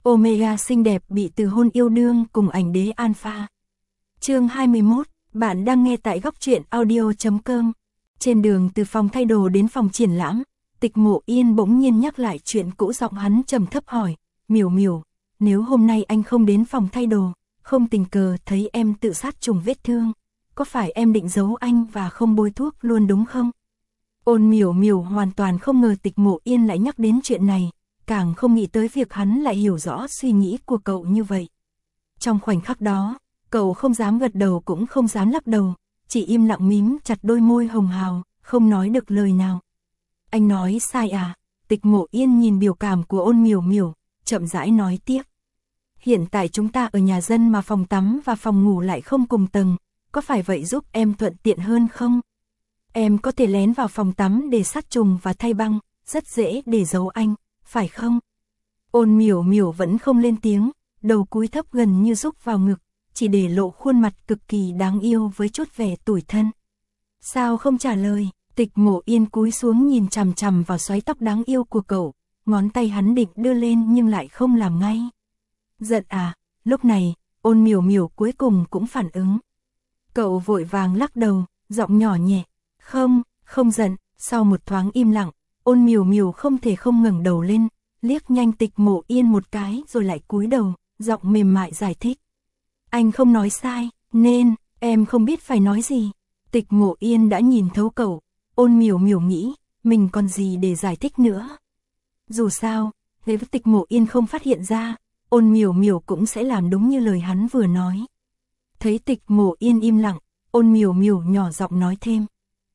Omega xinh đẹp bị từ hôn yêu đương cùng ảnh đế Alpha. Chương 21, bạn đang nghe tại góc truyện audio.com. Trên đường từ phòng thay đồ đến phòng triển lãm, Tịch Mộ Yên bỗng nhiên nhắc lại chuyện cũ, giọng hắn trầm thấp hỏi, Miểu Miểu, nếu hôm nay anh không đến phòng thay đồ, không tình cờ thấy em tự sát trùng vết thương, có phải em định giấu anh và không bôi thuốc luôn đúng không? Ôn Miểu Miểu hoàn toàn không ngờ Tịch Mộ Yên lại nhắc đến chuyện này, càng không nghĩ tới việc hắn lại hiểu rõ suy nghĩ của cậu như vậy. Trong khoảnh khắc đó, cậu không dám gật đầu cũng không dám lắc đầu, chỉ im lặng mím chặt đôi môi hồng hào, không nói được lời nào. Anh nói sai à? Tịch Mộ Yên nhìn biểu cảm của Ôn Miểu Miểu, chậm rãi nói tiếp. Hiện tại chúng ta ở nhà dân mà phòng tắm và phòng ngủ lại không cùng tầng, có phải vậy giúp em thuận tiện hơn không? Em có thể lén vào phòng tắm để sát trùng và thay băng, rất dễ để giấu anh, phải không? Ôn Miểu Miểu vẫn không lên tiếng, đầu cúi thấp gần như rúc vào ngực, chỉ để lộ khuôn mặt cực kỳ đáng yêu với chút vẻ tủi thân. Sao không trả lời? Tịch Mộ Yên cúi xuống nhìn chằm chằm vào xoáy tóc đáng yêu của cậu, ngón tay hắn định đưa lên nhưng lại không làm ngay. Giận à? Lúc này, Ôn Miểu Miểu cuối cùng cũng phản ứng. Cậu vội vàng lắc đầu, giọng nhỏ nhẹ, không giận. Sau một thoáng im lặng, Ôn Miểu Miểu không thể không ngẩng đầu lên, liếc nhanh Tịch Mộ Yên một cái rồi lại cúi đầu, giọng mềm mại giải thích. Anh không nói sai, nên, em không biết phải nói gì. Tịch Mộ Yên đã nhìn thấu cậu, Ôn Miểu Miểu nghĩ, mình còn gì để giải thích nữa. Dù sao, nếu Tịch Mộ Yên không phát hiện ra, Ôn Miểu Miểu cũng sẽ làm đúng như lời hắn vừa nói. Thấy Tịch Mộ Yên im lặng, Ôn Miểu Miểu nhỏ giọng nói thêm.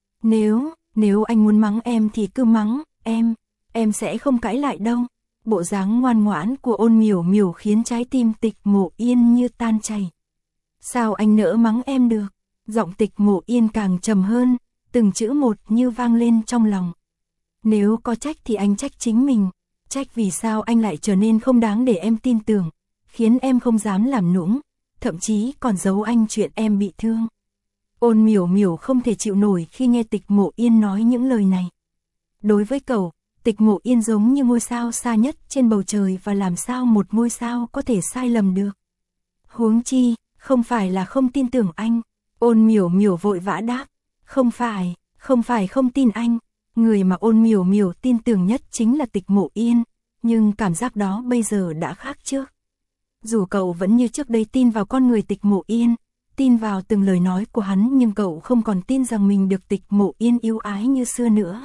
Nếu anh muốn mắng em thì cứ mắng, em sẽ không cãi lại đâu. Bộ dáng ngoan ngoãn của Ôn Miểu Miểu khiến trái tim Tịch Mộ Yên như tan chảy. Sao anh nỡ mắng em được? Giọng Tịch Mộ Yên càng trầm hơn, từng chữ một như vang lên trong lòng. Nếu có trách thì anh trách chính mình, trách vì sao anh lại trở nên không đáng để em tin tưởng, khiến em không dám làm nũng, thậm chí còn giấu anh chuyện em bị thương. Ôn Miểu Miểu không thể chịu nổi khi nghe Tịch Mộ Yên nói những lời này. Đối với cậu, Tịch Mộ Yên giống như ngôi sao xa nhất trên bầu trời, và làm sao một ngôi sao có thể sai lầm được. Huống chi, không phải là không tin tưởng anh. Ôn Miểu Miểu vội vã đáp, không phải không tin anh. Người mà Ôn Miểu Miểu tin tưởng nhất chính là Tịch Mộ Yên, nhưng cảm giác đó bây giờ đã khác trước. Dù cậu vẫn như trước đây tin vào con người Tịch Mộ Yên, tin vào từng lời nói của hắn, nhưng cậu không còn tin rằng mình được Tịch Mộ Yên yêu ái như xưa nữa.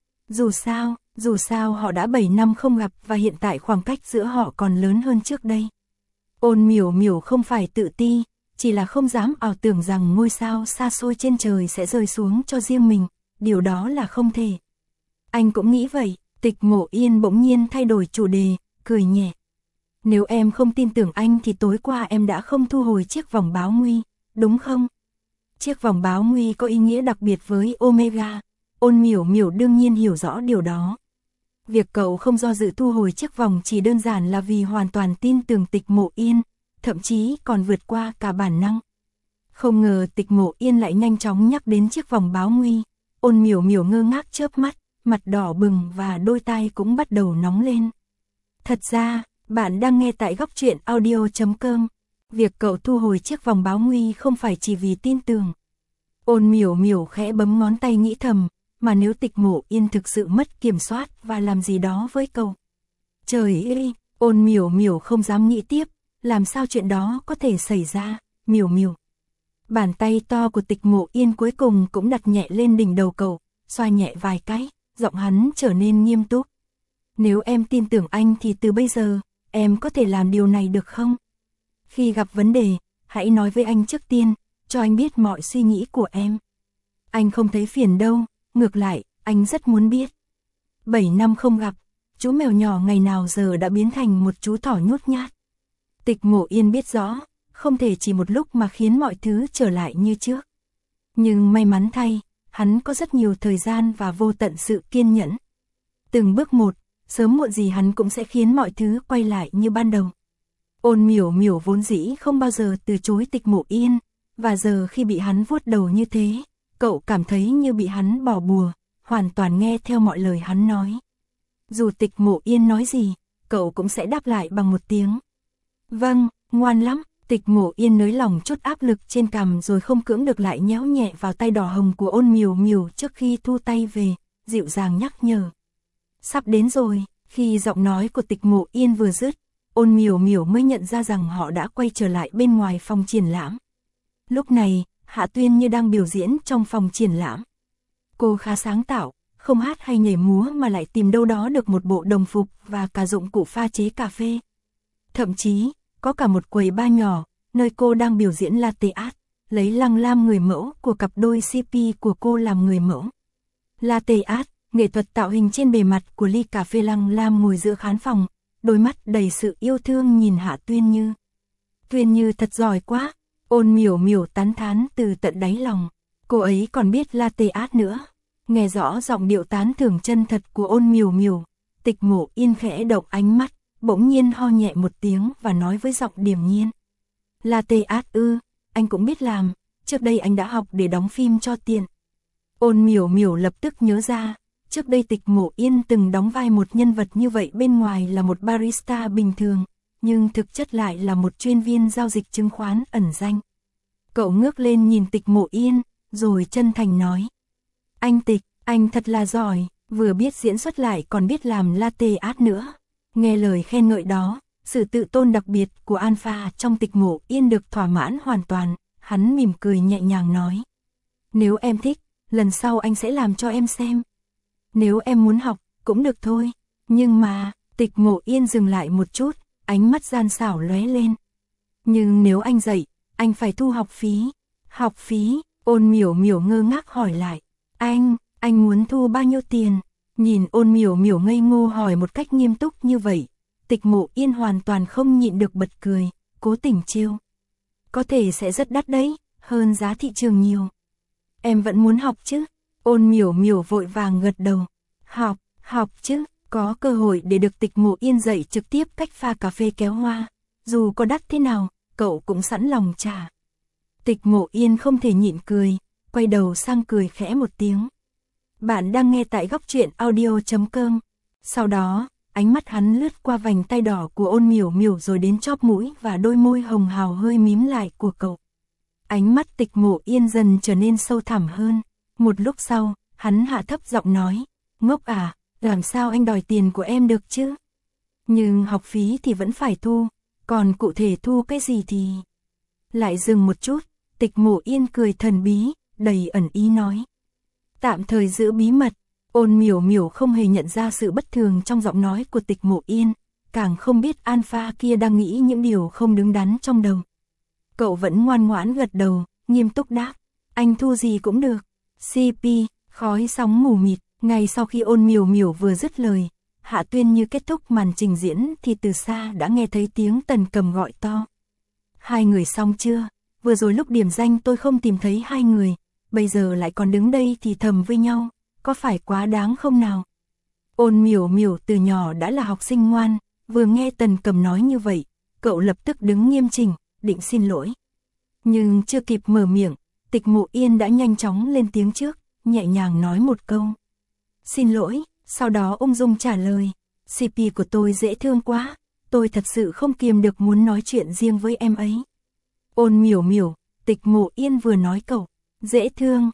Dù sao họ đã 7 năm không gặp và hiện tại khoảng cách giữa họ còn lớn hơn trước đây. Ôn Miểu Miểu không phải tự ti, chỉ là không dám ảo tưởng rằng ngôi sao xa xôi trên trời sẽ rơi xuống cho riêng mình, điều đó là không thể. Anh cũng nghĩ vậy. Tịch Mộ Yên bỗng nhiên thay đổi chủ đề, cười nhẹ. Nếu em không tin tưởng anh thì tối qua em đã không thu hồi chiếc vòng báo nguy, đúng không? Chiếc vòng báo nguy có ý nghĩa đặc biệt với Omega. Ôn Miểu Miểu đương nhiên hiểu rõ điều đó. Việc cậu không do dự thu hồi chiếc vòng chỉ đơn giản là vì hoàn toàn tin tưởng Tịch Mộ Yên, thậm chí còn vượt qua cả bản năng. Không ngờ Tịch Mộ Yên lại nhanh chóng nhắc đến chiếc vòng báo nguy. Ôn Miểu Miểu ngơ ngác chớp mắt, mặt đỏ bừng và đôi tai cũng bắt đầu nóng lên. Thật ra, bạn đang nghe tại góc truyện audio.com. Việc cậu thu hồi chiếc vòng báo nguy không phải chỉ vì tin tưởng. Ôn Miểu Miểu khẽ bấm ngón tay nghĩ thầm, mà nếu Tịch Mộ Yên thực sự mất kiểm soát và làm gì đó với cậu. Trời ơi, Ôn Miểu Miểu không dám nghĩ tiếp, làm sao chuyện đó có thể xảy ra. Miểu Miểu. Bàn tay to của Tịch Mộ Yên cuối cùng cũng đặt nhẹ lên đỉnh đầu cậu, xoa nhẹ vài cái, giọng hắn trở nên nghiêm túc. Nếu em tin tưởng anh thì từ bây giờ, em có thể làm điều này được không? Khi gặp vấn đề, hãy nói với anh trước tiên, cho anh biết mọi suy nghĩ của em. Anh không thấy phiền đâu, ngược lại, anh rất muốn biết. 7 năm không gặp, chú mèo nhỏ ngày nào giờ đã biến thành một chú thỏ nhút nhát. Tịch Mộ Yên biết rõ, không thể chỉ một lúc mà khiến mọi thứ trở lại như trước. Nhưng may mắn thay, hắn có rất nhiều thời gian và vô tận sự kiên nhẫn. Từng bước một, sớm muộn gì hắn cũng sẽ khiến mọi thứ quay lại như ban đầu. Ôn Miểu Miểu vốn dĩ không bao giờ từ chối Tịch Mộ Yên, và giờ khi bị hắn vuốt đầu như thế, cậu cảm thấy như bị hắn bỏ bùa, hoàn toàn nghe theo mọi lời hắn nói. Dù Tịch Mộ Yên nói gì, cậu cũng sẽ đáp lại bằng một tiếng. Vâng, ngoan lắm. Tịch Mộ Yên nới lỏng chút áp lực trên cằm rồi không cưỡng được lại nhéo nhẹ vào tay đỏ hồng của Ôn Miểu Miểu trước khi thu tay về, dịu dàng nhắc nhở. Sắp đến rồi. Khi giọng nói của Tịch Mộ Yên vừa dứt, Ôn Miểu Miểu mới nhận ra rằng họ đã quay trở lại bên ngoài phòng triển lãm. Lúc này, Hạ Tuyên Như đang biểu diễn trong phòng triển lãm. Cô khá sáng tạo, không hát hay nhảy múa mà lại tìm đâu đó được một bộ đồng phục và cả dụng cụ pha chế cà phê. Thậm chí, có cả một quầy bar nhỏ, nơi cô đang biểu diễn latte art, lấy Lăng Lam người mẫu của cặp đôi CP của cô làm người mẫu. Latte art, nghệ thuật tạo hình trên bề mặt của ly cà phê. Lăng Lam ngồi giữa khán phòng, đôi mắt đầy sự yêu thương nhìn Hạ Tuyên Như. Tuyên Như thật giỏi quá, Ôn Miểu Miểu tán thán từ tận đáy lòng. Cô ấy còn biết latte art nữa. Nghe rõ giọng điệu tán thưởng chân thật của Ôn Miểu Miểu, Tịch Mộ Yên khẽ động ánh mắt, bỗng nhiên ho nhẹ một tiếng và nói với giọng điềm nhiên. Latte art ư, anh cũng biết làm, trước đây anh đã học để đóng phim cho tiền. Ôn Miểu Miểu lập tức nhớ ra, trước đây Tịch Mộ Yên từng đóng vai một nhân vật như vậy, bên ngoài là một barista bình thường, nhưng thực chất lại là một chuyên viên giao dịch chứng khoán ẩn danh. Cậu ngước lên nhìn Tịch Mộ Yên, rồi chân thành nói. Anh Tịch, anh thật là giỏi, vừa biết diễn xuất lại còn biết làm latte art nữa. Nghe lời khen ngợi đó, sự tự tôn đặc biệt của Alpha trong Tịch Mộ Yên được thỏa mãn hoàn toàn, hắn mỉm cười nhẹ nhàng nói. Nếu em thích, lần sau anh sẽ làm cho em xem. Nếu em muốn học, cũng được thôi. Nhưng mà, Tịch Mộ Yên dừng lại một chút, ánh mắt gian xảo lóe lên. Nhưng nếu anh dạy, anh phải thu học phí. Học phí? Ôn Miểu Miểu ngơ ngác hỏi lại. Anh muốn thu bao nhiêu tiền? Nhìn Ôn Miểu Miểu ngây ngô hỏi một cách nghiêm túc như vậy, Tịch Mộ Yên hoàn toàn không nhịn được bật cười, cố tình trêu. Có thể sẽ rất đắt đấy, hơn giá thị trường nhiều. Em vẫn muốn học chứ? Ôn Miểu Miểu vội vàng gật đầu. Học chứ, có cơ hội để được Tịch Mộ Yên dạy trực tiếp cách pha cà phê kéo hoa. Dù có đắt thế nào, cậu cũng sẵn lòng trả. Tịch Mộ Yên không thể nhịn cười, quay đầu sang cười khẽ một tiếng. Bạn đang nghe tại góc truyện audio.com. Sau đó, ánh mắt hắn lướt qua vành tay đỏ của Ôn Miểu Miểu rồi đến chóp mũi và đôi môi hồng hào hơi mím lại của cậu. Ánh mắt Tịch Mộ Yên dần trở nên sâu thẳm hơn. Một lúc sau, hắn hạ thấp giọng nói. Ngốc à, làm sao anh đòi tiền của em được chứ? Nhưng học phí thì vẫn phải thu, còn cụ thể thu cái gì thì... Lại dừng một chút, Tịch Mộ Yên cười thần bí, đầy ẩn ý nói. Tạm thời giữ bí mật. Ôn Miểu Miểu không hề nhận ra sự bất thường trong giọng nói của Tịch Mộ Yên, càng không biết Alpha kia đang nghĩ những điều không đứng đắn trong đầu. Cậu vẫn ngoan ngoãn gật đầu, nghiêm túc đáp. Anh thu gì cũng được. CP, khói sóng mù mịt. Ngay sau khi Ôn Miểu Miểu vừa dứt lời, Hạ Tuyên Như kết thúc màn trình diễn thì từ xa đã nghe thấy tiếng Tần Cầm gọi to. Hai người xong chưa? Vừa rồi lúc điểm danh tôi không tìm thấy hai người, bây giờ lại còn đứng đây thì thầm với nhau, có phải quá đáng không nào? Ôn Miểu Miểu từ nhỏ đã là học sinh ngoan, vừa nghe Tần Cầm nói như vậy, cậu lập tức đứng nghiêm chỉnh, định xin lỗi. Nhưng chưa kịp mở miệng, Tịch Mộ Yên đã nhanh chóng lên tiếng trước, nhẹ nhàng nói một câu. Xin lỗi, sau đó ung dung trả lời, CP của tôi dễ thương quá, tôi thật sự không kiềm được muốn nói chuyện riêng với em ấy. Ôn Miểu Miểu, Tịch Mộ Yên vừa nói cậu, dễ thương,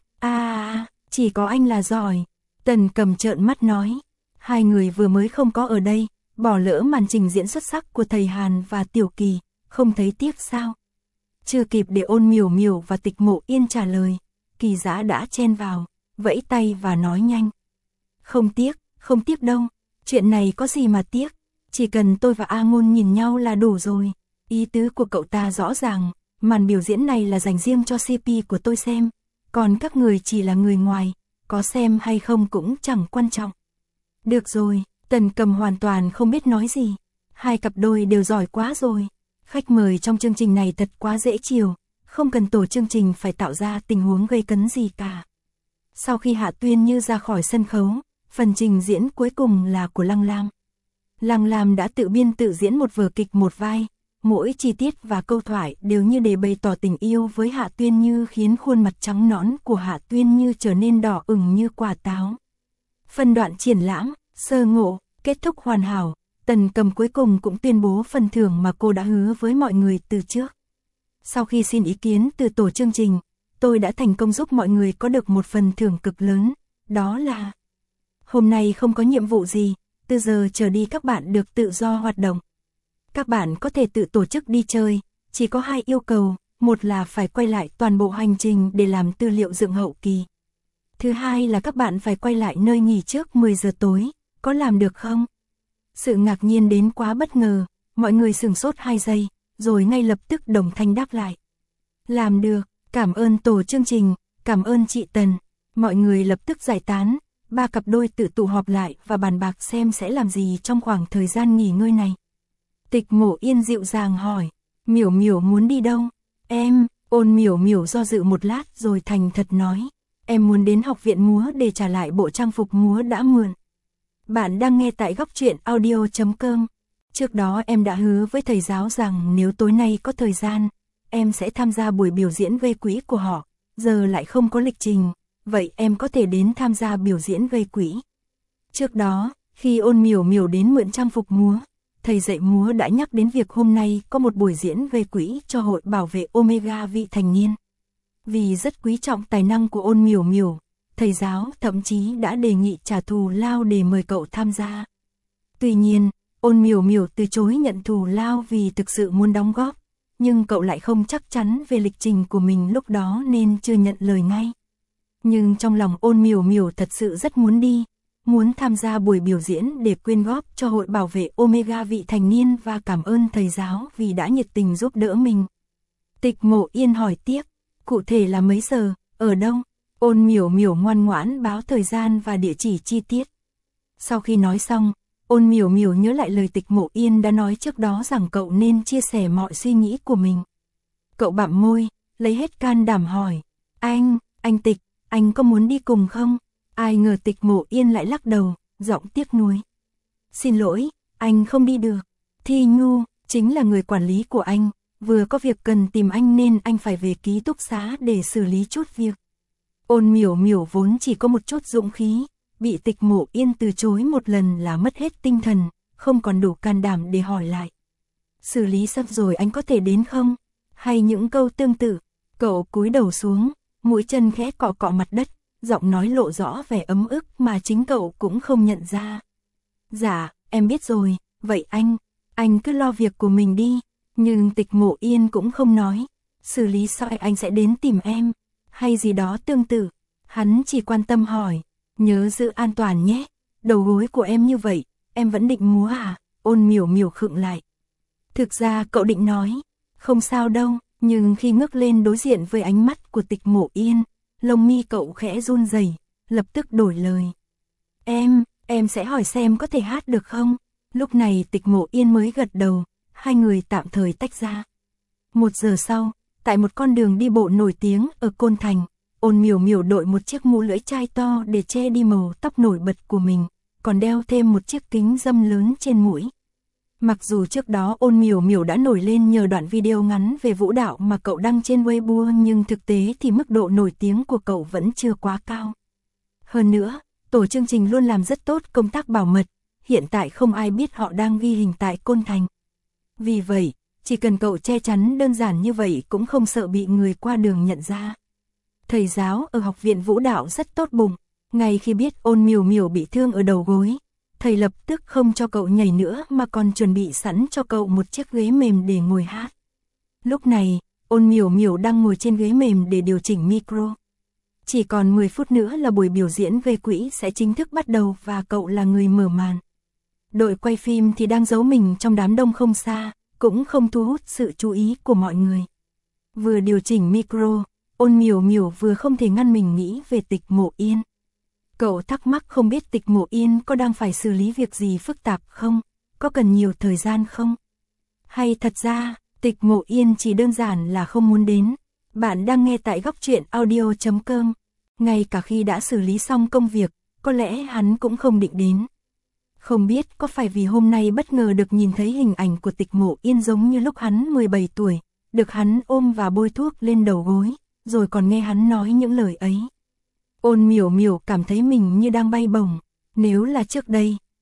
chỉ có anh là giỏi. Tần Cầm trợn mắt nói, hai người vừa mới không có ở đây, bỏ lỡ màn trình diễn xuất sắc của thầy Hàn và Tiểu Kỳ, không thấy tiếc sao? Chưa kịp để Ôn Miểu Miểu và Tịch Mộ Yên trả lời, Kỳ Dã đã chen vào, vẫy tay và nói nhanh. Không tiếc đâu, chuyện này có gì mà tiếc, chỉ cần tôi và A Ngôn nhìn nhau là đủ rồi. Ý tứ của cậu ta rõ ràng, màn biểu diễn này là dành riêng cho CP của tôi xem, còn các người chỉ là người ngoài, có xem hay không cũng chẳng quan trọng. Được rồi, Tần Cầm hoàn toàn không biết nói gì, hai cặp đôi đều giỏi quá rồi, khách mời trong chương trình này thật quá dễ chiều, không cần tổ chương trình phải tạo ra tình huống gây cấn gì cả. Sau khi Hạ Tuyên Như ra khỏi sân khấu, phần trình diễn cuối cùng là của Lăng Lam. Lăng Lam đã tự biên tự diễn một vở kịch một vai, mỗi chi tiết và câu thoại đều như để bày tỏ tình yêu với Hạ Tuyên Như khiến khuôn mặt trắng nõn của Hạ Tuyên Như trở nên đỏ ửng như quả táo. Phân đoạn triển lãm, sơ ngộ, kết thúc hoàn hảo, Tần Cầm cuối cùng cũng tuyên bố phần thưởng mà cô đã hứa với mọi người từ trước. Sau khi xin ý kiến từ tổ chương trình, tôi đã thành công giúp mọi người có được một phần thưởng cực lớn, đó là hôm nay không có nhiệm vụ gì, từ giờ trở đi các bạn được tự do hoạt động. Các bạn có thể tự tổ chức đi chơi, chỉ có 2 yêu cầu, một là phải quay lại toàn bộ hành trình để làm tư liệu dựng hậu kỳ. Thứ hai là các bạn phải quay lại nơi nghỉ trước 10 giờ tối, có làm được không? Sự ngạc nhiên đến quá bất ngờ, mọi người sửng sốt 2 giây, rồi ngay lập tức đồng thanh đáp lại. Làm được, cảm ơn tổ chương trình, cảm ơn chị Tần. Mọi người lập tức giải tán, 3 cặp đôi tự tụ họp lại và bàn bạc xem sẽ làm gì trong khoảng thời gian nghỉ ngơi này. Tịch Mộ Yên dịu dàng hỏi, Miểu Miểu muốn đi đâu? Em, Ôn Miểu Miểu do dự một lát rồi thành thật nói, em muốn đến học viện múa để trả lại bộ trang phục múa đã mượn. Bạn đang nghe tại góc truyện audio.com. Trước đó em đã hứa với thầy giáo rằng nếu tối nay có thời gian, em sẽ tham gia buổi biểu diễn gây quỹ của họ, giờ lại không có lịch trình, vậy em có thể đến tham gia biểu diễn gây quỹ. Trước đó, khi Ôn Miểu Miểu đến mượn trang phục múa, thầy dạy múa đã nhắc đến việc hôm nay có một buổi diễn gây quỹ cho hội bảo vệ Omega vị thành niên. Vì rất quý trọng tài năng của Ôn Miểu Miểu, thầy giáo thậm chí đã đề nghị trả thù lao để mời cậu tham gia. Tuy nhiên, Ôn Miểu Miểu từ chối nhận thù lao vì thực sự muốn đóng góp, nhưng cậu lại không chắc chắn về lịch trình của mình lúc đó nên chưa nhận lời ngay. Nhưng trong lòng Ôn Miểu Miểu thật sự rất muốn đi, muốn tham gia buổi biểu diễn để quyên góp cho hội bảo vệ Omega vị thành niên và cảm ơn thầy giáo vì đã nhiệt tình giúp đỡ mình. Tịch Mộ Yên hỏi tiếp, cụ thể là mấy giờ, ở đâu? Ôn Miểu Miểu ngoan ngoãn báo thời gian và địa chỉ chi tiết. Sau khi nói xong, Ôn Miểu Miểu nhớ lại lời Tịch Mộ Yên đã nói trước đó rằng cậu nên chia sẻ mọi suy nghĩ của mình. Cậu bặm môi, lấy hết can đảm hỏi, anh Tịch, anh có muốn đi cùng không? Ai ngờ Tịch Mộ Yên lại lắc đầu, giọng tiếc nuối. Xin lỗi, anh không đi được. Thi Nhu, chính là người quản lý của anh, vừa có việc cần tìm anh nên anh phải về ký túc xá để xử lý chút việc. Ôn Miểu Miểu vốn chỉ có một chút dũng khí, bị Tịch Mộ Yên từ chối một lần là mất hết tinh thần, không còn đủ can đảm để hỏi lại. Xử lý xong rồi anh có thể đến không? Hay những câu tương tự, cậu cúi đầu xuống, mũi chân khẽ cọ cọ mặt đất, giọng nói lộ rõ vẻ ấm ức mà chính cậu cũng không nhận ra. Dạ, em biết rồi, vậy anh cứ lo việc của mình đi. Nhưng Tịch Mộ Yên cũng không nói, xử lý xong anh sẽ đến tìm em, hay gì đó tương tự. Hắn chỉ quan tâm hỏi, nhớ giữ an toàn nhé, đầu gối của em như vậy, em vẫn định múa à? Ôn Miểu Miểu khựng lại. Thực ra cậu định nói, không sao đâu, nhưng khi ngước lên đối diện với ánh mắt của Tịch Mộ Yên, lông mi cậu khẽ run rẩy, lập tức đổi lời. Em sẽ hỏi xem có thể hát được không? Lúc này Tịch Mộ Yên mới gật đầu, hai người tạm thời tách ra. 1 giờ sau, tại một con đường đi bộ nổi tiếng ở Côn Thành, Ôn Miểu Miểu đội một chiếc mũ lưỡi chai to để che đi màu tóc nổi bật của mình, còn đeo thêm một chiếc kính râm lớn trên mũi. Mặc dù trước đó Ôn Miểu Miểu đã nổi lên nhờ đoạn video ngắn về vũ đạo mà cậu đăng trên Weibo, nhưng thực tế thì mức độ nổi tiếng của cậu vẫn chưa quá cao. Hơn nữa, tổ chương trình luôn làm rất tốt công tác bảo mật, hiện tại không ai biết họ đang ghi hình tại Côn Thành. Vì vậy, chỉ cần cậu che chắn đơn giản như vậy cũng không sợ bị người qua đường nhận ra. Thầy giáo ở học viện vũ đạo rất tốt bụng, ngay khi biết Ôn Miểu Miểu bị thương ở đầu gối, thầy lập tức không cho cậu nhảy nữa mà còn chuẩn bị sẵn cho cậu một chiếc ghế mềm để ngồi hát. Lúc này, Ôn Miểu Miểu đang ngồi trên ghế mềm để điều chỉnh micro. Chỉ còn 10 phút nữa là buổi biểu diễn gây quỹ sẽ chính thức bắt đầu và cậu là người mở màn. Đội quay phim thì đang giấu mình trong đám đông không xa, cũng không thu hút sự chú ý của mọi người. Vừa điều chỉnh micro, Ôn Miểu Miểu vừa không thể ngăn mình nghĩ về Tịch Mộ Yên. Cậu thắc mắc không biết Tịch Mộ Yên có đang phải xử lý việc gì phức tạp không, có cần nhiều thời gian không? Hay thật ra, Tịch Mộ Yên chỉ đơn giản là không muốn đến. Bạn đang nghe tại góc truyện audio.com. Ngay cả khi đã xử lý xong công việc, có lẽ hắn cũng không định đến. Không biết có phải vì hôm nay bất ngờ được nhìn thấy hình ảnh của Tịch Mộ Yên giống như lúc hắn 17 tuổi, được hắn ôm và bôi thuốc lên đầu gối, rồi còn nghe hắn nói những lời ấy. Ôn Miểu Miểu cảm thấy mình như đang bay bổng. Nếu là trước đây,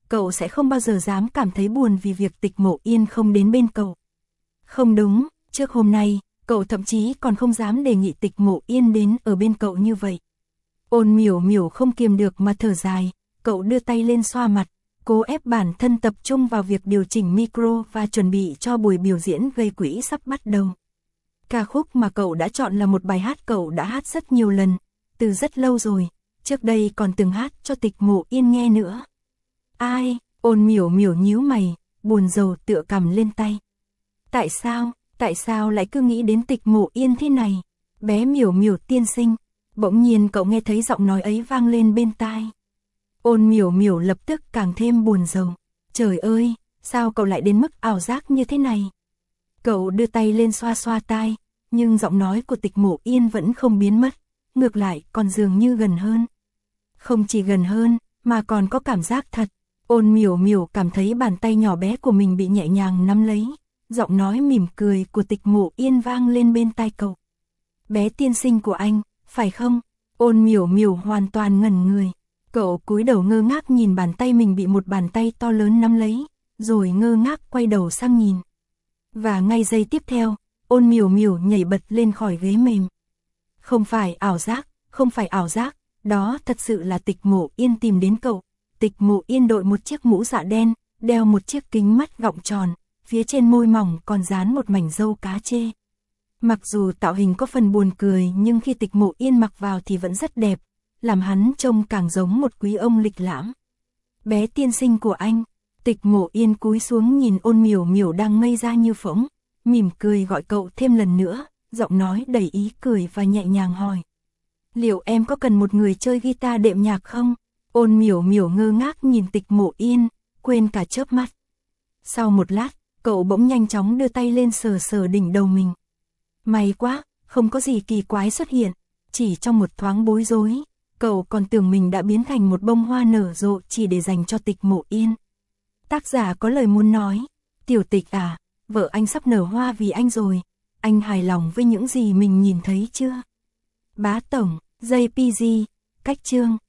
cậu sẽ không bao giờ dám cảm thấy buồn vì việc Tịch Mộ Yên không đến bên cậu. Không đúng, trước hôm nay, cậu thậm chí còn không dám đề nghị Tịch Mộ Yên đến ở bên cậu như vậy. Ôn Miểu Miểu không kiềm được mà thở dài, cậu đưa tay lên xoa mặt, cố ép bản thân tập trung vào việc điều chỉnh micro và chuẩn bị cho buổi biểu diễn gây quỹ sắp bắt đầu. Ca khúc mà cậu đã chọn là một bài hát cậu đã hát rất nhiều lần, từ rất lâu rồi, trước đây còn từng hát cho Tịch Mộ Yên nghe nữa. Ai? Ôn Miểu Miểu nhíu mày, buồn rầu tựa cằm lên tay. Tại sao lại cứ nghĩ đến Tịch Mộ Yên thế này? Bé Miểu Miểu tiên sinh, bỗng nhiên cậu nghe thấy giọng nói ấy vang lên bên tai. Ôn Miểu Miểu lập tức càng thêm buồn rầu. Trời ơi, sao cậu lại đến mức ảo giác như thế này? Cậu đưa tay lên xoa xoa tai, nhưng giọng nói của Tịch Mộ Yên vẫn không biến mất, ngược lại còn dường như gần hơn. Không chỉ gần hơn, mà còn có cảm giác thật. Ôn Miểu Miểu cảm thấy bàn tay nhỏ bé của mình bị nhẹ nhàng nắm lấy, giọng nói mỉm cười của Tịch Mộ Yên vang lên bên tai cậu. Bé tiên sinh của anh, phải không? Ôn Miểu Miểu hoàn toàn ngẩn người. Cậu cúi đầu ngơ ngác nhìn bàn tay mình bị một bàn tay to lớn nắm lấy, rồi ngơ ngác quay đầu sang nhìn. Và ngay giây tiếp theo, Ôn Miểu Miểu nhảy bật lên khỏi ghế mềm. Không phải ảo giác, đó thật sự là Tịch Mộ Yên tìm đến cậu. Tịch Mộ Yên đội một chiếc mũ dạ đen, đeo một chiếc kính mắt gọng tròn, phía trên môi mỏng còn dán một mảnh râu cá trê. Mặc dù tạo hình có phần buồn cười nhưng khi Tịch Mộ Yên mặc vào thì vẫn rất đẹp, làm hắn trông càng giống một quý ông lịch lãm. Bé tiên sinh của anh. Tịch Mộ Yên cúi xuống nhìn Ôn Miểu Miểu đang ngây ra như phỗng, mỉm cười gọi cậu thêm lần nữa, giọng nói đầy ý cười và nhẹ nhàng hỏi. Liệu em có cần một người chơi guitar đệm nhạc không? Ôn Miểu Miểu ngơ ngác nhìn Tịch Mộ Yên, quên cả chớp mắt. Sau một lát, cậu bỗng nhanh chóng đưa tay lên sờ sờ đỉnh đầu mình. May quá, không có gì kỳ quái xuất hiện, chỉ trong một thoáng bối rối, cậu còn tưởng mình đã biến thành một bông hoa nở rộ chỉ để dành cho Tịch Mộ Yên. Tác giả có lời muốn nói, Tiểu Tịch à, vợ anh sắp nở hoa vì anh rồi, anh hài lòng với những gì mình nhìn thấy chưa? Bá tổng, JPG, cách chương.